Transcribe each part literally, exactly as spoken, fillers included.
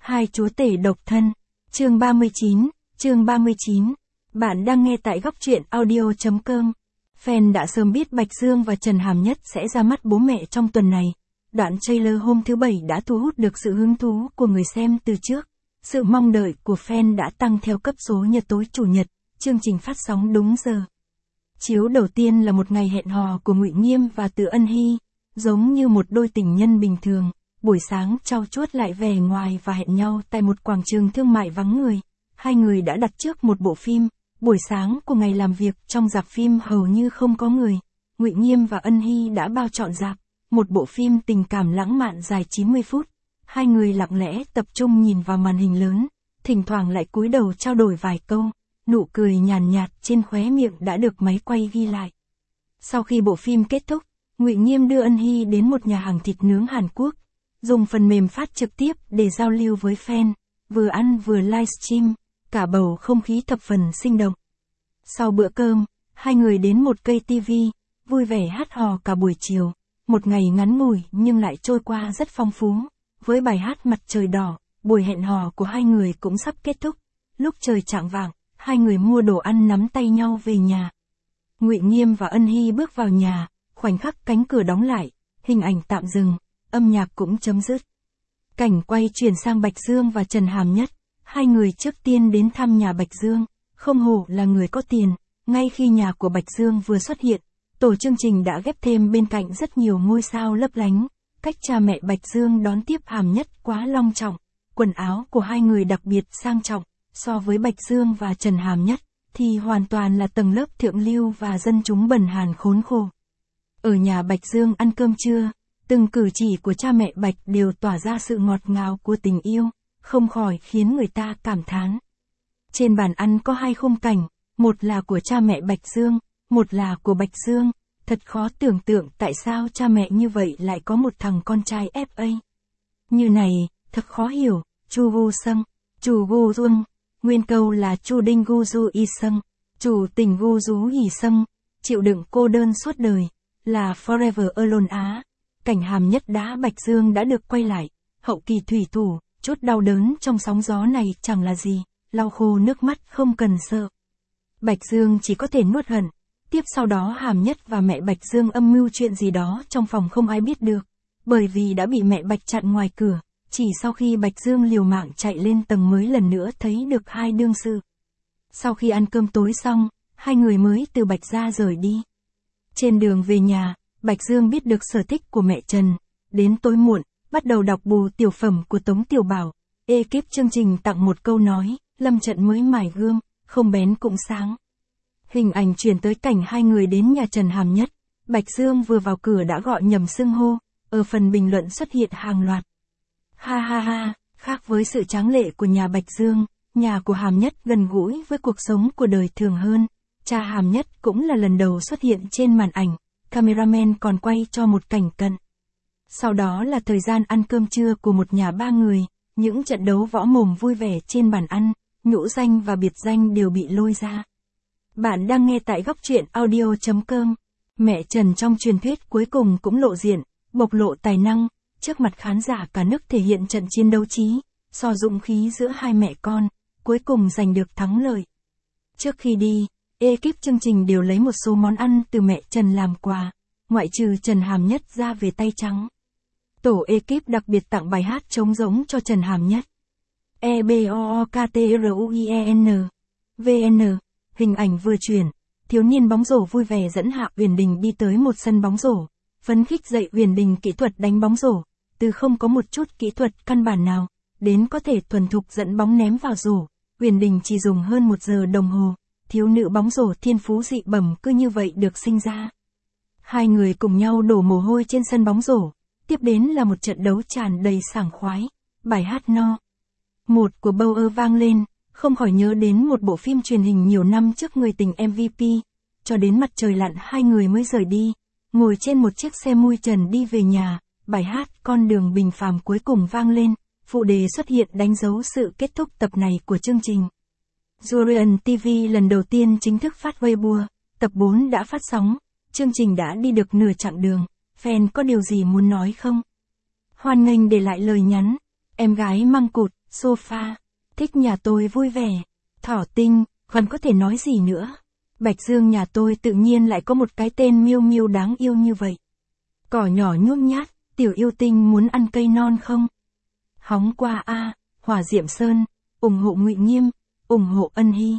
Hai chúa tể độc thân. Chương ba mươi chín, chương ba mươi chín. Bạn đang nghe tại góc truyện audio chấm com. Fan đã sớm biết Bạch Dương và Trần Hàm Nhất sẽ ra mắt bố mẹ trong tuần này. Đoạn trailer hôm thứ Bảy đã thu hút được sự hứng thú của người xem từ trước. Sự mong đợi của fan đã tăng theo cấp số nhật tối Chủ nhật, chương trình phát sóng đúng giờ. Chiếu đầu tiên là một ngày hẹn hò của Ngụy Nghiêm và Từ Ân Hy, giống như một đôi tình nhân bình thường. Buổi sáng trau chuốt lại về ngoài và hẹn nhau tại một quảng trường thương mại vắng người. Hai người đã đặt trước một bộ phim. Buổi sáng của ngày làm việc trong rạp phim hầu như không có người. Ngụy Nghiêm và Ân Hy đã bao trọn rạp. Một bộ phim tình cảm lãng mạn dài chín mươi phút. Hai người lặng lẽ tập trung nhìn vào màn hình lớn, thỉnh thoảng lại cúi đầu trao đổi vài câu. Nụ cười nhàn nhạt trên khóe miệng đã được máy quay ghi lại. Sau khi bộ phim kết thúc, Ngụy Nghiêm đưa Ân Hy đến một nhà hàng thịt nướng Hàn Quốc, dùng phần mềm phát trực tiếp để giao lưu với fan, vừa ăn vừa livestream, cả bầu không khí thập phần sinh động. Sau bữa cơm, hai người đến một cây tivi, vui vẻ hát hò cả buổi chiều. Một ngày ngắn ngủi nhưng lại trôi qua rất phong phú. Với bài hát Mặt Trời Đỏ, buổi hẹn hò của hai người cũng sắp kết thúc. Lúc trời chạng vạng, hai người mua đồ ăn nắm tay nhau về nhà. Ngụy Nghiêm và Ân Hy bước vào nhà, khoảnh khắc cánh cửa đóng lại, hình ảnh tạm dừng, âm nhạc cũng chấm dứt. Cảnh quay chuyển sang Bạch Dương và Trần Hàm Nhất. Hai người trước tiên đến thăm nhà Bạch Dương. Không hổ là người có tiền, ngay khi nhà của Bạch Dương vừa xuất hiện, tổ chương trình đã ghép thêm bên cạnh rất nhiều ngôi sao lấp lánh. Cách cha mẹ Bạch Dương đón tiếp Hàm Nhất quá long trọng. Quần áo của hai người đặc biệt sang trọng. So với Bạch Dương và Trần Hàm Nhất, thì hoàn toàn là tầng lớp thượng lưu và dân chúng bần hàn khốn khổ. Ở nhà Bạch Dương ăn cơm trưa, từng cử chỉ của cha mẹ Bạch đều tỏa ra sự ngọt ngào của tình yêu, không khỏi khiến người ta cảm thán. Trên bàn ăn có hai khung cảnh, một là của cha mẹ Bạch Dương, một là của Bạch Dương. Thật khó tưởng tượng tại sao cha mẹ như vậy lại có một thằng con trai ép a. Như này, thật khó hiểu. Chu Gu Sung, Chu Gu Dung. Nguyên câu là Chu Đinh Gu Du Y Sung, chủ tình Gu Dú Hỉ Sung, chịu đựng cô đơn suốt đời, là Forever Alone Á. Cảnh Hàm Nhất đá Bạch Dương đã được quay lại, hậu kỳ thủy thủ, chút đau đớn trong sóng gió này chẳng là gì, lau khô nước mắt không cần sợ. Bạch Dương chỉ có thể nuốt hận. Tiếp sau đó Hàm Nhất và mẹ Bạch Dương âm mưu chuyện gì đó trong phòng không ai biết được, bởi vì đã bị mẹ Bạch chặn ngoài cửa. Chỉ sau khi Bạch Dương liều mạng chạy lên tầng mới lần nữa thấy được hai đương sự. Sau khi ăn cơm tối xong, hai người mới từ Bạch gia rời đi. Trên đường về nhà, Bạch Dương biết được sở thích của mẹ Trần. Đến tối muộn, bắt đầu đọc bù tiểu phẩm của Tống Tiểu Bảo. Ekip chương trình tặng một câu nói, lâm trận mới mài gươm, không bén cũng sáng. Hình ảnh chuyển tới cảnh hai người đến nhà Trần Hàm Nhất. Bạch Dương vừa vào cửa đã gọi nhầm xưng hô, ở phần bình luận xuất hiện hàng loạt. Ha ha ha, khác với sự tráng lệ của nhà Bạch Dương, nhà của Hàm Nhất gần gũi với cuộc sống của đời thường hơn. Cha Hàm Nhất cũng là lần đầu xuất hiện trên màn ảnh, cameraman còn quay cho một cảnh cận. Sau đó là thời gian ăn cơm trưa của một nhà ba người, những trận đấu võ mồm vui vẻ trên bàn ăn, nhũ danh và biệt danh đều bị lôi ra. Bạn đang nghe tại góc truyện audio chấm com. Mẹ Trần trong truyền thuyết cuối cùng cũng lộ diện, bộc lộ tài năng. Trước mặt khán giả cả nước thể hiện trận chiến đấu trí, so dũng khí giữa hai mẹ con, cuối cùng giành được thắng lợi. Trước khi đi, ekip chương trình đều lấy một số món ăn từ mẹ Trần làm quà, ngoại trừ Trần Hàm Nhất ra về tay trắng. Tổ ekip đặc biệt tặng bài hát trống giống cho Trần Hàm Nhất. E B O O K T R U I E N V N. Hình ảnh vừa chuyển, thiếu niên bóng rổ vui vẻ dẫn Hạ Uyển Đình đi tới một sân bóng rổ, phấn khích dạy Uyển Đình kỹ thuật đánh bóng rổ. Từ không có một chút kỹ thuật căn bản nào, đến có thể thuần thục dẫn bóng ném vào rổ, Uyển Đình chỉ dùng hơn một giờ đồng hồ. Thiếu nữ bóng rổ thiên phú dị bẩm cứ như vậy được sinh ra. Hai người cùng nhau đổ mồ hôi trên sân bóng rổ. Tiếp đến là một trận đấu tràn đầy sảng khoái. Bài hát No. Một của Bauer vang lên, không khỏi nhớ đến một bộ phim truyền hình nhiều năm trước Người tình em vê pê. Cho đến mặt trời lặn hai người mới rời đi, ngồi trên một chiếc xe mui trần đi về nhà. Bài hát Con đường bình phàm cuối cùng vang lên, phụ đề xuất hiện đánh dấu sự kết thúc tập này của chương trình. Durian ti vi lần đầu tiên chính thức phát Weibo, tập bốn đã phát sóng, chương trình đã đi được nửa chặng đường, fan có điều gì muốn nói không? Hoan nghênh để lại lời nhắn. Em gái Măng Cụt, sofa, thích nhà tôi vui vẻ, thỏ tinh, còn có thể nói gì nữa. Bạch Dương nhà tôi tự nhiên lại có một cái tên Miêu Miêu đáng yêu như vậy. Cỏ nhỏ nhút nhát, tiểu yêu tinh muốn ăn cây non không? Hóng qua a, Hỏa Diệm Sơn, ủng hộ Ngụy Nghiêm, ủng hộ Ân Hy.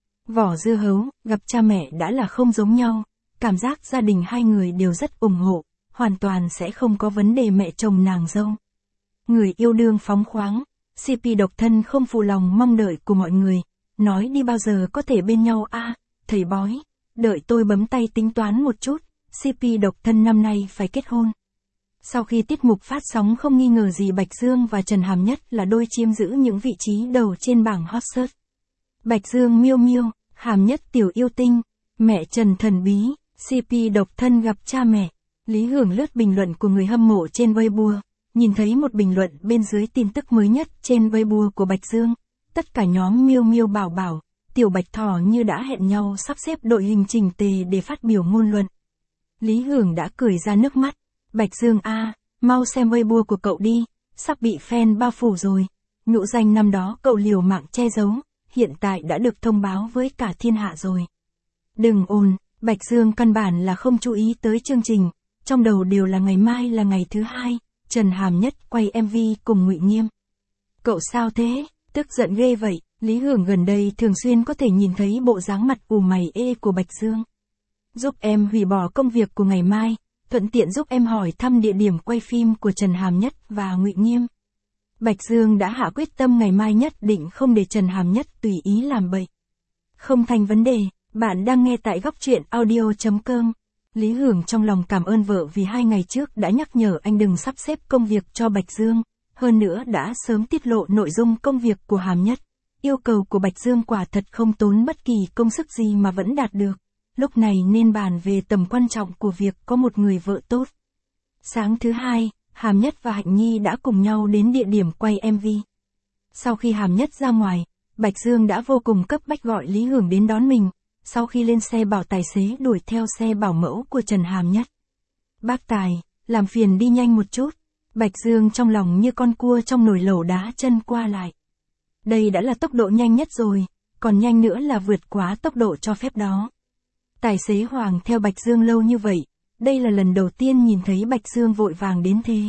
Vỏ dưa hấu, gặp cha mẹ đã là không giống nhau, cảm giác gia đình hai người đều rất ủng hộ, hoàn toàn sẽ không có vấn đề mẹ chồng nàng dâu. Người yêu đương phóng khoáng, xê pê độc thân không phụ lòng mong đợi của mọi người, nói đi bao giờ có thể bên nhau a, thầy bói, đợi tôi bấm tay tính toán một chút, xê pê độc thân năm nay phải kết hôn. Sau khi tiết mục phát sóng không nghi ngờ gì Bạch Dương và Trần Hàm Nhất là đôi chiếm giữ những vị trí đầu trên bảng hot search. Bạch Dương Miêu Miêu, Hàm Nhất tiểu yêu tinh, mẹ Trần thần bí, xê pê độc thân gặp cha mẹ. Lý Hưởng lướt bình luận của người hâm mộ trên Weibo, nhìn thấy một bình luận bên dưới tin tức mới nhất trên Weibo của Bạch Dương. Tất cả nhóm Miêu Miêu Bảo Bảo, Tiểu Bạch Thỏ như đã hẹn nhau sắp xếp đội hình chỉnh tề để phát biểu ngôn luận. Lý Hưởng đã cười ra nước mắt. Bạch Dương a, mau xem Weibo của cậu đi, sắp bị fan bao phủ rồi. Nhũ danh năm đó cậu liều mạng che giấu, hiện tại đã được thông báo với cả thiên hạ rồi. Đừng ồn, Bạch Dương căn bản là không chú ý tới chương trình, trong đầu đều là ngày mai là ngày thứ hai, Trần Hàm Nhất quay em vê cùng Ngụy Nghiêm. Cậu sao thế, tức giận ghê vậy. Lý Hưởng gần đây thường xuyên có thể nhìn thấy bộ dáng mặt ù mày ê của Bạch Dương. Giúp em hủy bỏ công việc của ngày mai, thuận tiện giúp em hỏi thăm địa điểm quay phim của Trần Hàm Nhất và Ngụy Nghiêm. Bạch Dương đã hạ quyết tâm ngày mai nhất định không để Trần Hàm Nhất tùy ý làm bậy. Không thành vấn đề, bạn đang nghe tại góc truyện audio chấm com. Lý Hưởng trong lòng cảm ơn vợ vì hai ngày trước đã nhắc nhở anh đừng sắp xếp công việc cho Bạch Dương, hơn nữa đã sớm tiết lộ nội dung công việc của Hàm Nhất. Yêu cầu của Bạch Dương quả thật không tốn bất kỳ công sức gì mà vẫn đạt được. Lúc này nên bàn về tầm quan trọng của việc có một người vợ tốt. Sáng thứ hai, Hàm Nhất và Hạnh Nhi đã cùng nhau đến địa điểm quay em vê. Sau khi Hàm Nhất ra ngoài, Bạch Dương đã vô cùng cấp bách gọi Lý Hưởng đến đón mình. Sau khi lên xe bảo tài xế đuổi theo xe bảo mẫu của Trần Hàm Nhất. Bác Tài, làm phiền đi nhanh một chút. Bạch Dương trong lòng như con cua trong nồi lẩu đá chân qua lại. Đây đã là tốc độ nhanh nhất rồi, còn nhanh nữa là vượt quá tốc độ cho phép đó. Tài xế Hoàng theo Bạch Dương lâu như vậy, đây là lần đầu tiên nhìn thấy Bạch Dương vội vàng đến thế.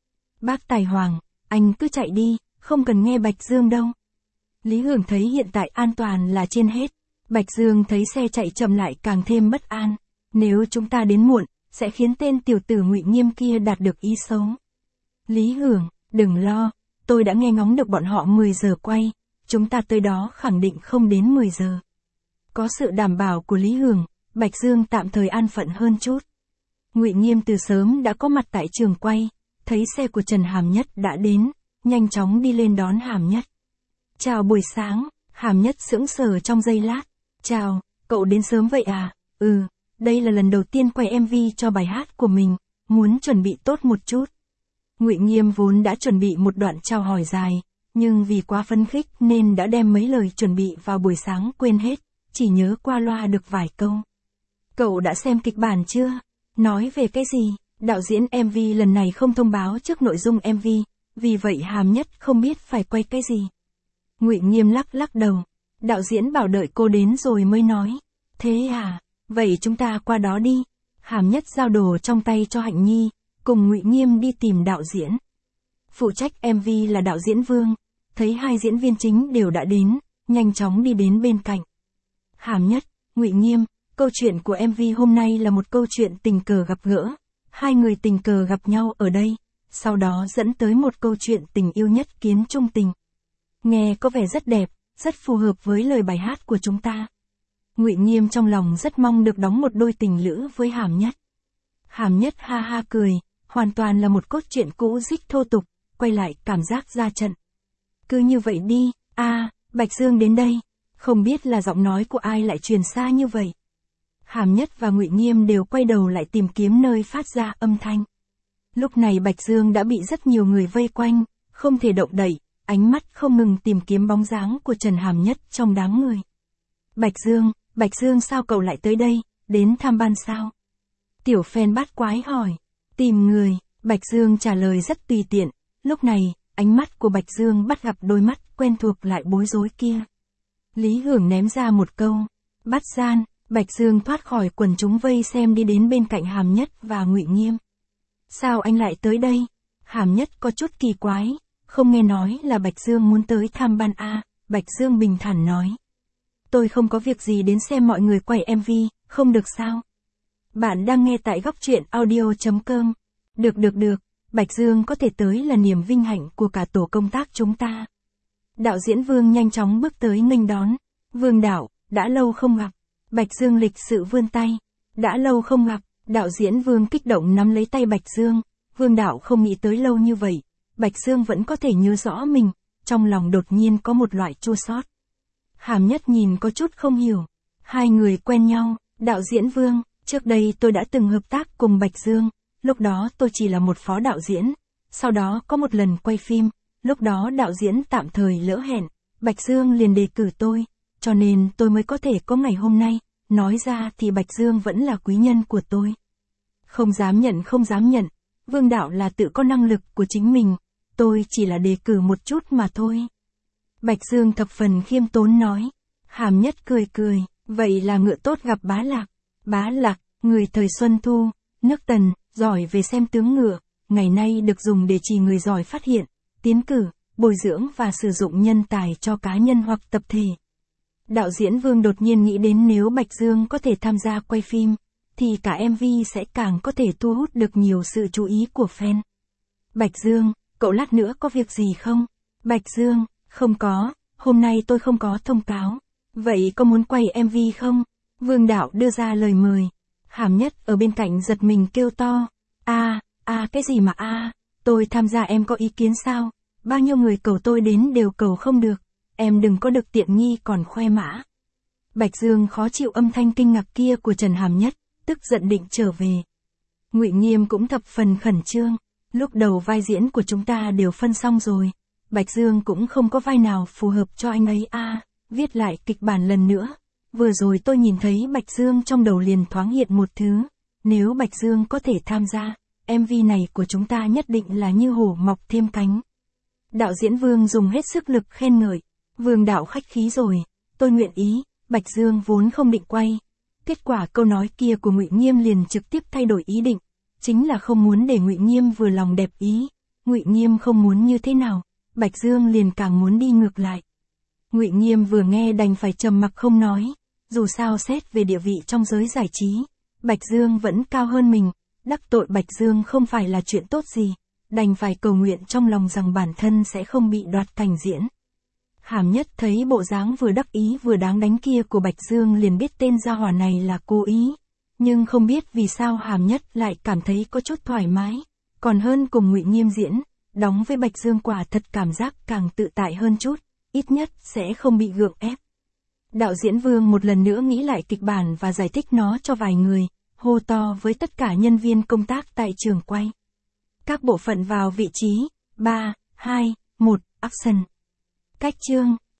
Bác Tài Hoàng, anh cứ chạy đi, không cần nghe Bạch Dương đâu. Lý Hưởng thấy hiện tại an toàn là trên hết. Bạch Dương thấy xe chạy chậm lại càng thêm bất an. Nếu chúng ta đến muộn, sẽ khiến tên tiểu tử Ngụy Nghiêm kia đạt được ý xấu. Lý Hưởng, đừng lo, tôi đã nghe ngóng được bọn họ mười giờ quay, chúng ta tới đó khẳng định không đến mười giờ. Có sự đảm bảo của Lý Hưởng, Bạch Dương tạm thời an phận hơn chút. Ngụy Nghiêm từ sớm đã có mặt tại trường quay, thấy xe của Trần Hàm Nhất đã đến, nhanh chóng đi lên đón Hàm Nhất. Chào buổi sáng, Hàm Nhất sững sờ trong giây lát. Chào, cậu đến sớm vậy à? Ừ, đây là lần đầu tiên quay em vê cho bài hát của mình, muốn chuẩn bị tốt một chút. Ngụy Nghiêm vốn đã chuẩn bị một đoạn chào hỏi dài, nhưng vì quá phấn khích nên đã đem mấy lời chuẩn bị vào buổi sáng quên hết, chỉ nhớ qua loa được vài câu. Cậu đã xem kịch bản chưa? Nói về cái gì? Đạo diễn em vê lần này không thông báo trước nội dung em vê, vì vậy Hàm Nhất không biết phải quay cái gì. Ngụy Nghiêm lắc lắc đầu. Đạo diễn bảo đợi cô đến rồi mới nói. Thế à, vậy chúng ta qua đó đi. Hàm Nhất giao đồ trong tay cho Hạnh Nhi, cùng Ngụy Nghiêm đi tìm đạo diễn. Phụ trách em vê là đạo diễn Vương, thấy hai diễn viên chính đều đã đến, nhanh chóng đi đến bên cạnh. Hàm Nhất, Ngụy Nghiêm, câu chuyện của em vê hôm nay là một câu chuyện tình cờ gặp gỡ. Hai người tình cờ gặp nhau ở đây, sau đó dẫn tới một câu chuyện tình yêu nhất kiến trung tình. Nghe có vẻ rất đẹp, rất phù hợp với lời bài hát của chúng ta. Ngụy Nghiêm trong lòng rất mong được đóng một đôi tình lữ với Hàm Nhất. Hàm Nhất ha ha cười, hoàn toàn là một cốt truyện cũ dích thô tục, quay lại cảm giác ra trận. Cứ như vậy đi, a, à, Bạch Dương đến đây, không biết là giọng nói của ai lại truyền xa như vậy. Hàm Nhất và Ngụy Nghiêm đều quay đầu lại tìm kiếm nơi phát ra âm thanh. Lúc này Bạch Dương đã bị rất nhiều người vây quanh, không thể động đậy, ánh mắt không ngừng tìm kiếm bóng dáng của Trần Hàm Nhất trong đám người. Bạch Dương, Bạch Dương sao cậu lại tới đây, đến tham ban sao? Tiểu fan bát quái hỏi. Tìm người, Bạch Dương trả lời rất tùy tiện, lúc này, ánh mắt của Bạch Dương bắt gặp đôi mắt quen thuộc lại bối rối kia. Lý Hưởng ném ra một câu, bắt gian, Bạch Dương thoát khỏi quần chúng vây xem đi đến bên cạnh Hàm Nhất và Ngụy Nghiêm. Sao anh lại tới đây? Hàm Nhất có chút kỳ quái, không nghe nói là Bạch Dương muốn tới tham ban a. Bạch Dương bình thản nói. Tôi không có việc gì đến xem mọi người quay em vê, không được sao? Bạn đang nghe tại góc truyện audio chấm com. Được được được, Bạch Dương có thể tới là niềm vinh hạnh của cả tổ công tác chúng ta. Đạo diễn Vương nhanh chóng bước tới nghênh đón. Vương đạo, đã lâu không gặp. Bạch Dương lịch sự vươn tay. Đã lâu không gặp, đạo diễn Vương kích động nắm lấy tay Bạch Dương. Vương đạo không nghĩ tới lâu như vậy. Bạch Dương vẫn có thể nhớ rõ mình, trong lòng đột nhiên có một loại chua xót. Hàm Nhất nhìn có chút không hiểu. Hai người quen nhau, đạo diễn Vương, trước đây tôi đã từng hợp tác cùng Bạch Dương, lúc đó tôi chỉ là một phó đạo diễn. Sau đó có một lần quay phim, lúc đó đạo diễn tạm thời lỡ hẹn, Bạch Dương liền đề cử tôi, cho nên tôi mới có thể có ngày hôm nay, nói ra thì Bạch Dương vẫn là quý nhân của tôi. Không dám nhận không dám nhận, Vương đạo là tự có năng lực của chính mình, tôi chỉ là đề cử một chút mà thôi. Bạch Dương thập phần khiêm tốn nói. Hàm Nhất cười cười, vậy là ngựa tốt gặp bá lạc. Bá lạc, người thời Xuân Thu, nước Tần, giỏi về xem tướng ngựa, ngày nay được dùng để chỉ người giỏi phát hiện, tiến cử, bồi dưỡng và sử dụng nhân tài cho cá nhân hoặc tập thể. Đạo diễn Vương đột nhiên nghĩ đến nếu Bạch Dương có thể tham gia quay phim, thì cả em vê sẽ càng có thể thu hút được nhiều sự chú ý của fan. Bạch Dương, cậu lát nữa có việc gì không? Bạch Dương, không có, hôm nay tôi không có thông cáo. Vậy có muốn quay em vê không? Vương đạo đưa ra lời mời. Hàm Nhất ở bên cạnh giật mình kêu to. a a cái gì mà a tôi tham gia em có ý kiến sao? Bao nhiêu người cầu tôi đến đều cầu không được. Em đừng có được tiện nghi còn khoe mã. Bạch Dương khó chịu âm thanh kinh ngạc kia của Trần Hàm Nhất, tức giận định trở về. Ngụy Nghiêm cũng thập phần khẩn trương. Lúc đầu vai diễn của chúng ta đều phân xong rồi. Bạch Dương cũng không có vai nào phù hợp cho anh ấy a à, viết lại kịch bản lần nữa. Vừa rồi tôi nhìn thấy Bạch Dương trong đầu liền thoáng hiện một thứ. Nếu Bạch Dương có thể tham gia, em vê này của chúng ta nhất định là như hổ mọc thêm cánh. Đạo diễn Vương dùng hết sức lực khen ngợi. Vương đạo khách khí rồi, tôi nguyện ý, Bạch Dương vốn không định quay. Kết quả câu nói kia của Ngụy Nghiêm liền trực tiếp thay đổi ý định. Chính là không muốn để Ngụy Nghiêm vừa lòng đẹp ý. Ngụy Nghiêm không muốn như thế nào, Bạch Dương liền càng muốn đi ngược lại. Ngụy Nghiêm vừa nghe đành phải trầm mặc không nói, dù sao xét về địa vị trong giới giải trí, Bạch Dương vẫn cao hơn mình, đắc tội Bạch Dương không phải là chuyện tốt gì, đành phải cầu nguyện trong lòng rằng bản thân sẽ không bị đoạt cảnh diễn. Hàm Nhất thấy bộ dáng vừa đắc ý vừa đáng đánh kia của Bạch Dương liền biết tên gia hỏa này là cố ý, nhưng không biết vì sao Hàm Nhất lại cảm thấy có chút thoải mái, còn hơn cùng Ngụy Nghiêm diễn. Đóng với Bạch Dương quả thật cảm giác càng tự tại hơn chút, ít nhất sẽ không bị gượng ép. Đạo diễn Vương một lần nữa nghĩ lại kịch bản và giải thích nó cho vài người, hô to với tất cả nhân viên công tác tại trường quay. Các bộ phận vào vị trí, ba, hai, một, action. Cách chương,